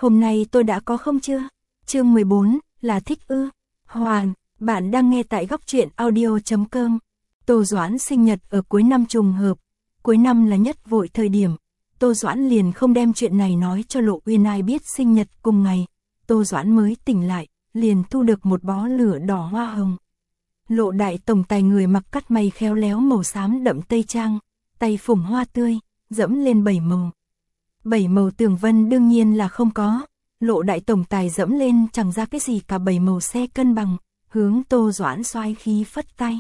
Hôm nay tôi đã có không chưa? Chương 14, là thích ư? Hoàn, bạn đang nghe tại góc truyện audio.com. Tô Doãn sinh nhật ở cuối năm trùng hợp. Cuối năm là nhất vội thời điểm. Tô Doãn liền không đem chuyện này nói cho Lộ Uyên ai biết sinh nhật cùng ngày. Tô Doãn mới tỉnh lại, liền thu được một bó lửa đỏ hoa hồng. Lộ đại tổng tài người mặc cắt may khéo léo màu xám đậm tây trang, tay phủng hoa tươi, dẫm lên 7 màu. 7 màu tường vân đương nhiên là không có, Lộ đại tổng tài dẫm lên chẳng ra cái gì cả 7 màu xe cân bằng, hướng Tô Doãn xoái khí phất tay.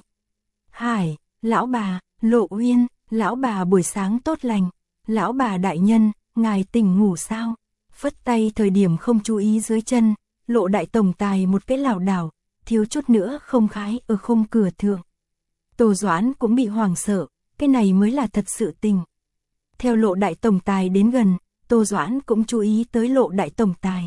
Hải, lão bà, Lộ Uyên, lão bà buổi sáng tốt lành, lão bà đại nhân, ngài tỉnh ngủ sao? Phất tay thời điểm không chú ý dưới chân, Lộ đại tổng tài một cái lảo đảo, thiếu chút nữa không khái ở khung cửa thượng. Tô Doãn cũng bị hoảng sợ, cái này mới là thật sự tình. Theo Lộ đại tổng tài đến gần, Tô Doãn cũng chú ý tới Lộ đại tổng tài.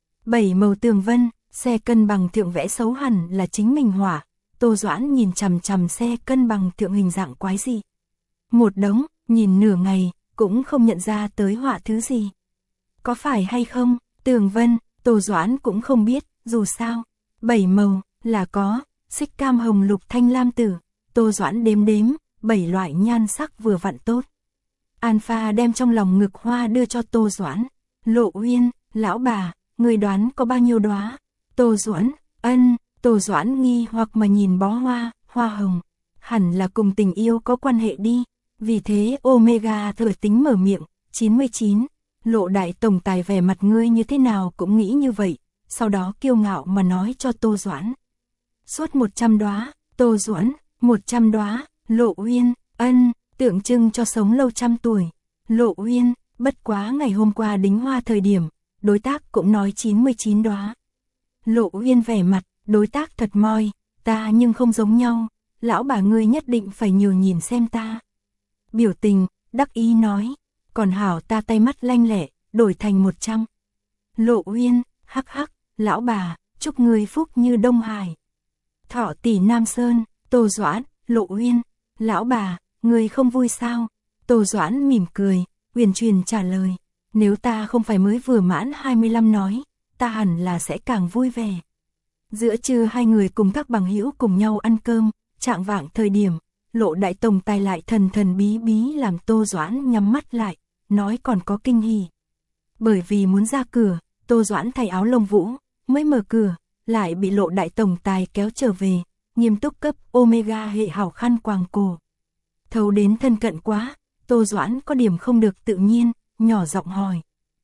7 màu tường vân, xe cân bằng thượng vẽ xấu hẳn là chính mình họa. Tô Doãn nhìn chằm chằm xe cân bằng thượng hình dạng quái gì. Một đống, nhìn nửa ngày, cũng không nhận ra tới họa thứ gì. Có phải hay không, tường vân, Tô Doãn cũng không biết, dù sao. 7 màu, là có, xích cam hồng lục thanh lam tử, Tô Doãn đếm đếm, 7 loại nhan sắc vừa vặn tốt. Alpha đem trong lòng ngực hoa đưa cho Tô Doãn. Lộ Uyên, lão bà, người đoán có bao nhiêu đóa? Tô Doãn, ân, Tô Doãn nghi hoặc mà nhìn bó hoa, hoa hồng. Hẳn là cùng tình yêu có quan hệ đi. Vì thế Omega thở tính mở miệng, 99. Lộ đại tổng tài vẻ mặt ngươi như thế nào cũng nghĩ như vậy. Sau đó kiêu ngạo mà nói cho Tô Doãn. Suốt 100 đóa, Tô Doãn, 100 đóa, Lộ Uyên, ân, tượng trưng cho sống lâu trăm tuổi. Lộ Uyên, bất quá ngày hôm qua đính hoa thời điểm, đối tác cũng nói 99 đóa. Lộ Uyên vẻ mặt, đối tác thật moi, ta nhưng không giống nhau, lão bà ngươi nhất định phải nhiều nhìn xem ta. Biểu tình, đắc ý nói, còn hảo ta tay mắt lanh lẹ, đổi thành 100. Lộ Uyên, hắc hắc, lão bà, chúc ngươi phúc như Đông Hải. Thọ tỷ Nam Sơn, Tô Doãn, Lộ Uyên, lão bà, ngươi không vui sao? Tô Doãn mỉm cười, uyển chuyển trả lời, nếu ta không phải mới vừa mãn 25 nói, ta hẳn là sẽ càng vui vẻ. Giữa trưa hai người cùng các bằng hữu cùng nhau ăn cơm, chạng vạng thời điểm, Lộ đại tổng tài lại thần thần bí bí làm Tô Doãn nhắm mắt lại, nói còn có kinh hỉ. Bởi vì muốn ra cửa, Tô Doãn thay áo lông vũ, mới mở cửa, lại bị Lộ đại tổng tài kéo trở về, nghiêm túc cấp Omega hệ hảo khăn quàng cổ. Thấu đến thân cận quá, Tô Doãn có điểm không được tự nhiên, nhỏ giọng hỏi.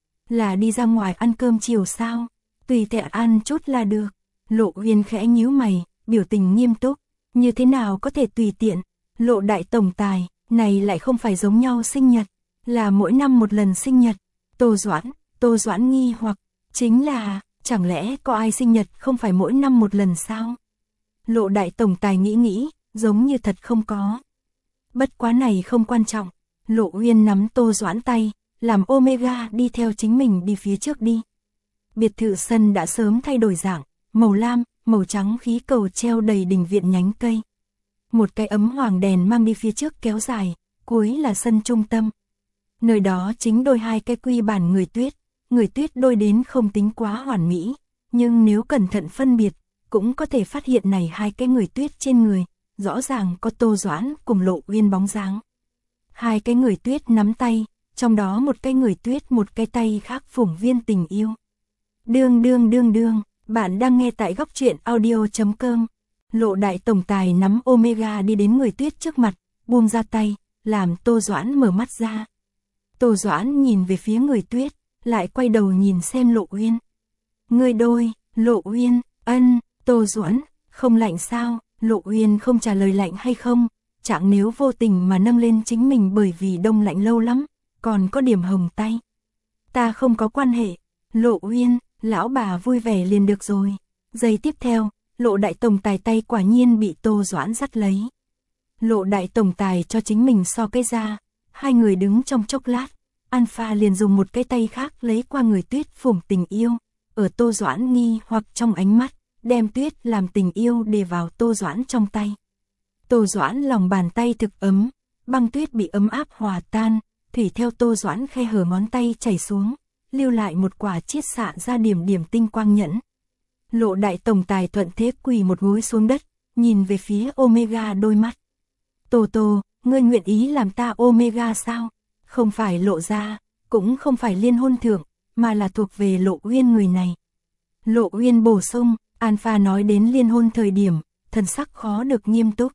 Là đi ra ngoài ăn cơm chiều sao? Tùy tiện ăn chút là được. Lộ Uyên khẽ nhíu mày, biểu tình nghiêm túc. Như thế nào có thể tùy tiện? Lộ đại tổng tài, này lại không phải giống nhau sinh nhật, là mỗi năm một lần sinh nhật. Tô Doãn nghi hoặc, chính là, chẳng lẽ có ai sinh nhật không phải mỗi năm một lần sao? Lộ đại tổng tài nghĩ, giống như thật không có. Bất quá này không quan trọng. Lộ Uyên nắm Tô Doãn tay, làm Omega đi theo chính mình đi phía trước đi. Biệt thự sân đã sớm thay đổi dạng, màu lam, màu trắng khí cầu treo đầy đình viện nhánh cây. Một cái ấm hoàng đèn mang đi phía trước kéo dài, cuối là sân trung tâm. Nơi đó chính đôi hai cái quy bản người tuyết đôi đến không tính quá hoàn mỹ, nhưng nếu cẩn thận phân biệt, cũng có thể phát hiện này hai cái người tuyết trên người, rõ ràng có Tô Doãn cùng Lộ Uyên bóng dáng. Hai cái người tuyết nắm tay, trong đó một cái người tuyết một cái tay khác phủng viên tình yêu. Đương, bạn đang nghe tại góc truyện audio.com. Lộ đại tổng tài nắm Omega đi đến người tuyết trước mặt, buông ra tay, làm Tô Doãn mở mắt ra. Tô Doãn nhìn về phía người tuyết, lại quay đầu nhìn xem Lộ Uyên. Người đôi, Lộ Uyên, ân, Tô Doãn, không lạnh sao? Lộ Uyên không trả lời lạnh hay không, chẳng nếu vô tình mà nâng lên chính mình bởi vì đông lạnh lâu lắm, còn có điểm hồng tay. Ta không có quan hệ, Lộ Uyên, lão bà vui vẻ liền được rồi. Giây tiếp theo, Lộ đại tổng tài tay quả nhiên bị Tô Doãn dắt lấy. Lộ đại tổng tài cho chính mình so cái ra, hai người đứng trong chốc lát, Alpha liền dùng một cái tay khác lấy qua người tuyết phủng tình yêu, ở Tô Doãn nghi hoặc trong ánh mắt, đem tuyết làm tình yêu để vào Tô Doãn trong tay. Tô Doãn lòng bàn tay thực ấm, băng tuyết bị ấm áp hòa tan, thủy theo Tô Doãn khe hở ngón tay chảy xuống, lưu lại một quả chiết xạ ra điểm điểm tinh quang nhẫn. Lộ đại tổng tài thuận thế quỳ một gối xuống đất, nhìn về phía Omega đôi mắt. Tô Tô, ngươi nguyện ý làm ta Omega sao? Không phải Lộ gia, cũng không phải Liên Hôn Thượng, mà là thuộc về Lộ Uyên người này. Lộ Uyên bổ sung, Alpha nói đến liên hôn thời điểm, thần sắc khó được nghiêm túc.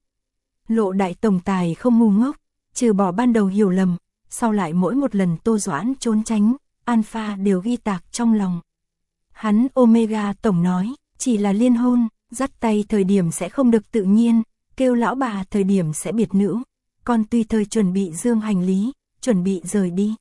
Lộ đại tổng tài không ngu ngốc, trừ bỏ ban đầu hiểu lầm, sau lại mỗi một lần Tô Doãn trốn tránh, Alpha đều ghi tạc trong lòng. Hắn Omega tổng nói, chỉ là liên hôn, dắt tay thời điểm sẽ không được tự nhiên, kêu lão bà thời điểm sẽ biệt nữ, còn tùy thời chuẩn bị dương hành lý, chuẩn bị rời đi.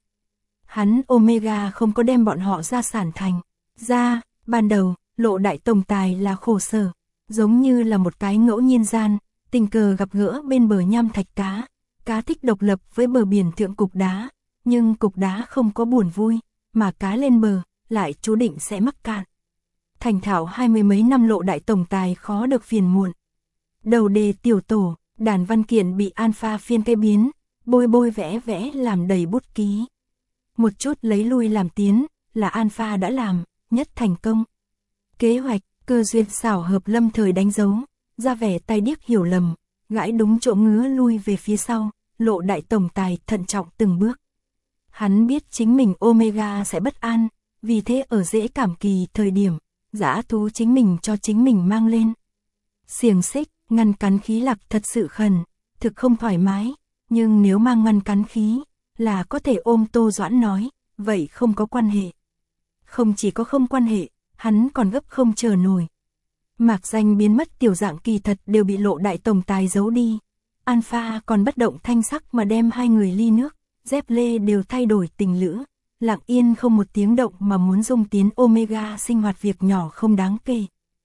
Hắn Omega không có đem bọn họ gia sản thành ra, ban đầu, Lộ đại tổng tài là khổ sở, giống như là một cái ngẫu nhiên gian, tình cờ gặp gỡ bên bờ nham thạch cá, cá thích độc lập với bờ biển thượng cục đá, nhưng cục đá không có buồn vui, mà cá lên bờ, lại chú định sẽ mắc cạn. Thành thạo 20 mấy năm Lộ đại tổng tài khó được phiền muộn. Đầu đề tiểu tổ, đàn văn kiện bị Alpha phiên cây biến, bôi bôi vẽ vẽ làm đầy bút ký. Một chút lấy lui làm tiến, là Alpha đã làm, nhất thành công. Kế hoạch, cơ duyên xảo hợp lâm thời đánh dấu, ra vẻ tai điếc hiểu lầm, gãi đúng chỗ ngứa lui về phía sau, Lộ đại tổng tài thận trọng từng bước. Hắn biết chính mình Omega sẽ bất an, vì thế ở dễ cảm kỳ thời điểm, dã thú chính mình cho chính mình mang lên. Xiềng xích, ngăn cắn khí lạc thật sự khẩn, thực không thoải mái, nhưng nếu mang ngăn cắn khí, là có thể ôm. Tô Doãn nói, vậy không có quan hệ. Không chỉ có không quan hệ, hắn còn gấp không chờ nổi. Mạc danh biến mất tiểu dạng kỳ thật đều bị Lộ đại tổng tài giấu đi. Alpha còn bất động thanh sắc mà đem hai người ly nước, dép lê đều thay đổi tình lữ, lặng yên không một tiếng động mà muốn dung tiến Omega sinh hoạt việc nhỏ không đáng kể.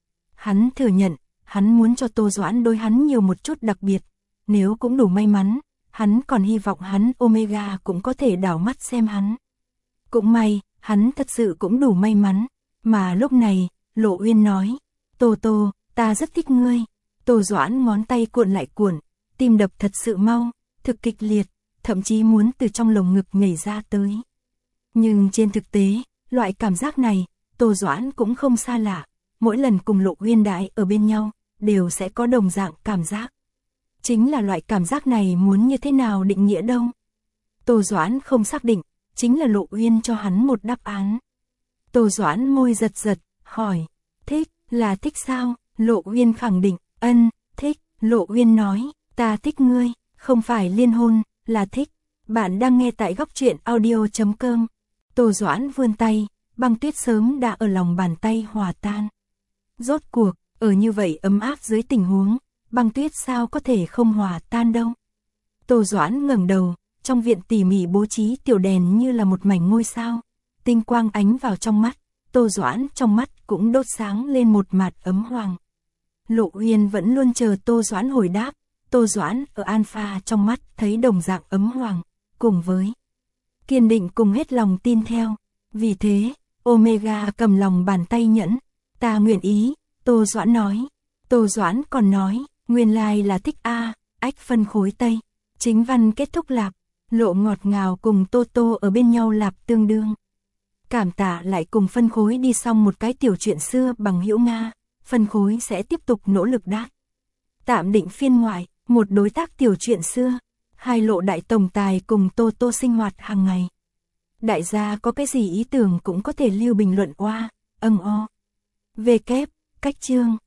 Hắn thừa nhận, hắn muốn cho Tô Doãn đối hắn nhiều một chút đặc biệt, nếu cũng đủ may mắn, hắn còn hy vọng hắn Omega cũng có thể đảo mắt xem hắn. Cũng may, hắn thật sự cũng đủ may mắn, mà lúc này, Lộ Uyên nói, Tô Tô, ta rất thích ngươi. Tô Doãn ngón tay cuộn lại cuộn, tim đập thật sự mau, thực kịch liệt, thậm chí muốn từ trong lồng ngực nhảy ra tới. Nhưng trên thực tế, loại cảm giác này, Tô Doãn cũng không xa lạ, mỗi lần cùng Lộ Uyên đại ở bên nhau, đều sẽ có đồng dạng cảm giác. Chính là loại cảm giác này muốn như thế nào định nghĩa đâu. Tô Doãn không xác định, chính là Lộ Uyên cho hắn một đáp án. Tô Doãn môi giật giật, hỏi, thích, là thích sao? Lộ Uyên khẳng định, ân, thích. Lộ Uyên nói, ta thích ngươi, không phải liên hôn, là thích. Bạn đang nghe tại góc truyện audio.com. Tô Doãn vươn tay, băng tuyết sớm đã ở lòng bàn tay hòa tan. Rốt cuộc, ở như vậy ấm áp dưới tình huống, băng tuyết sao có thể không hòa tan đâu. Tô Doãn ngẩng đầu, trong viện tỉ mỉ bố trí tiểu đèn như là một mảnh ngôi sao, tinh quang ánh vào trong mắt, Tô Doãn trong mắt cũng đốt sáng lên một mạt ấm hoàng. Lộ Uyên vẫn luôn chờ Tô Doãn hồi đáp, Tô Doãn ở Alpha trong mắt thấy đồng dạng ấm hoàng, cùng với kiên định cùng hết lòng tin theo. Vì thế, Omega cầm lòng bàn tay nhẫn, ta nguyện ý, Tô Doãn nói. Tô Doãn còn nói, nguyên lai là thích a, ách phân khối Tây. Chính văn kết thúc lạp, Lộ ngọt ngào cùng Tô Tô ở bên nhau lạp tương đương. Cảm tạ lại cùng phân khối đi xong một cái tiểu chuyện xưa bằng hữu Nga, phân khối sẽ tiếp tục nỗ lực đát. Tạm định phiên ngoại, một đối tác tiểu chuyện xưa, hai Lộ đại tổng tài cùng Tô Tô sinh hoạt hàng ngày. Đại gia có cái gì ý tưởng cũng có thể lưu bình luận oa, o. Về kép, cách chương.